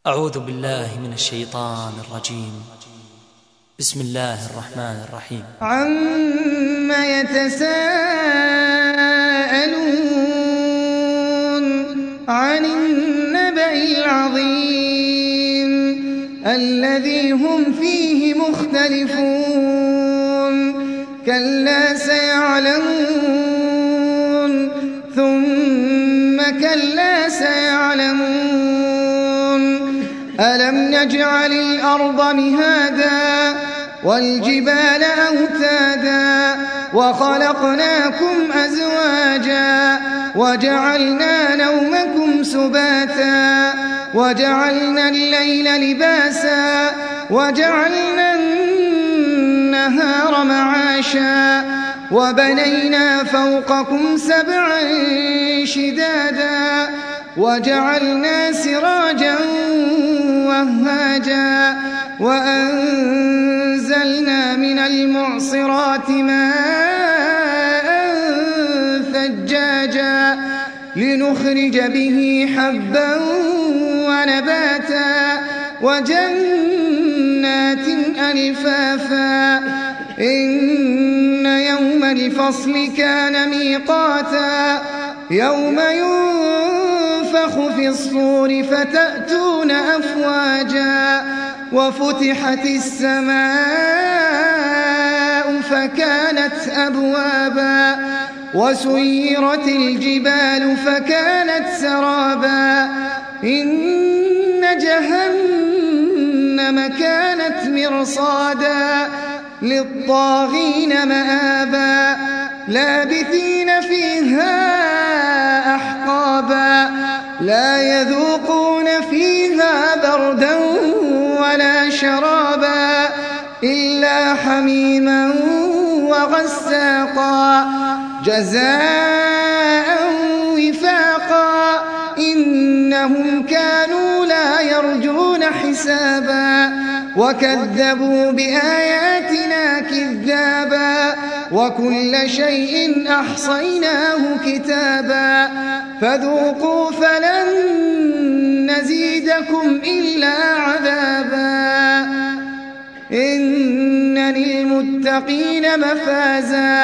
أعوذ بالله من الشيطان الرجيم. بسم الله الرحمن الرحيم. عم يتساءلون عن النبأ العظيم الذي هم فيه مختلفون كلا سيعلمون ثم كلا سيعلمون ألم نجعل الأرض مهادا والجبال أوتادا وخلقناكم أزواجا وجعلنا نومكم سباتا وجعلنا الليل لباسا وجعلنا النهار معاشا وبنينا فوقكم سبعا شدادا وجعلنا سراجا وهاجا وأنزلنا من المعصرات ماء ثجاجا لنخرج به حبا ونباتا وجنات ألفافا إن يوم الفصل كان ميقاتا يوم ينفخ في الصور فتأتون أفواجا وفتحت السماء فكانت أبوابا وسيرت الجبال فكانت سرابا إن جهنم كانت مرصادا للطاغين مآبا لابثين فيها أحقابا لا يذوقون فيها بردا ولا شرابا إلا حميما وغساقا جزاء وفاقا إنهم كانوا لا يرجون حسابا وكذبوا بآياتنا كذابا وكل شيء أحصيناه كتابا فذوقوا فلن نزيدكم إلا عذابا إن للمتقين مفازا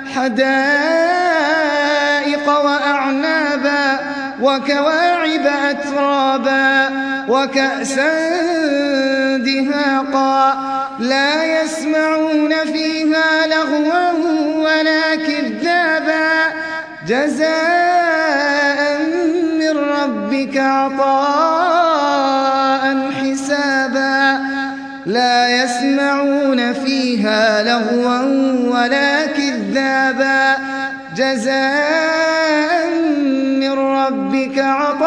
حدائق وأعنابا وكواعب أترابا وكأسا دهاقا لا يسمعون فيها لغوا ولا كذابا جزاء من ربك عطاء حسابا لا يسمعون فيها لغوا ولا كذابا جزاء من ربك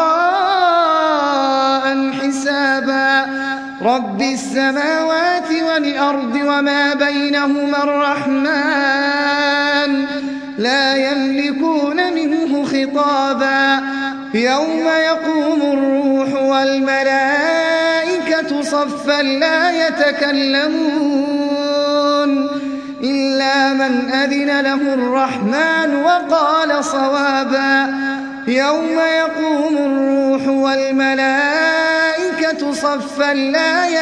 عطاء حسابا رب السماوات والأرض وما بينهما الرحمن لا يملكون منه خطابا يوم يقوم الروح والملائكة صفا لا يتكلمون إلا من أذن له الرحمن وقال صوابا يوم يقوم الروح والملائكة صفا لا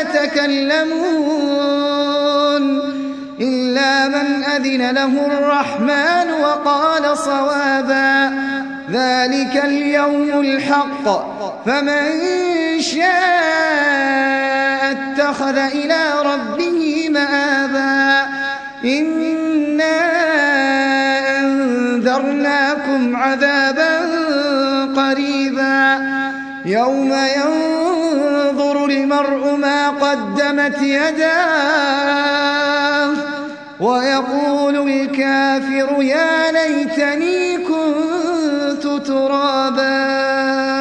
يتكلمون إلا من أذن له الرحمن وقال صوابا ذلك اليوم الحق فمن شاء اتخذ إلى ربه مآبا إنا أنذرناكم عذابا قريبا يوم ينظر المرء ما قدمت يداه ويقول الكافر يا ليتني كنت ترابا.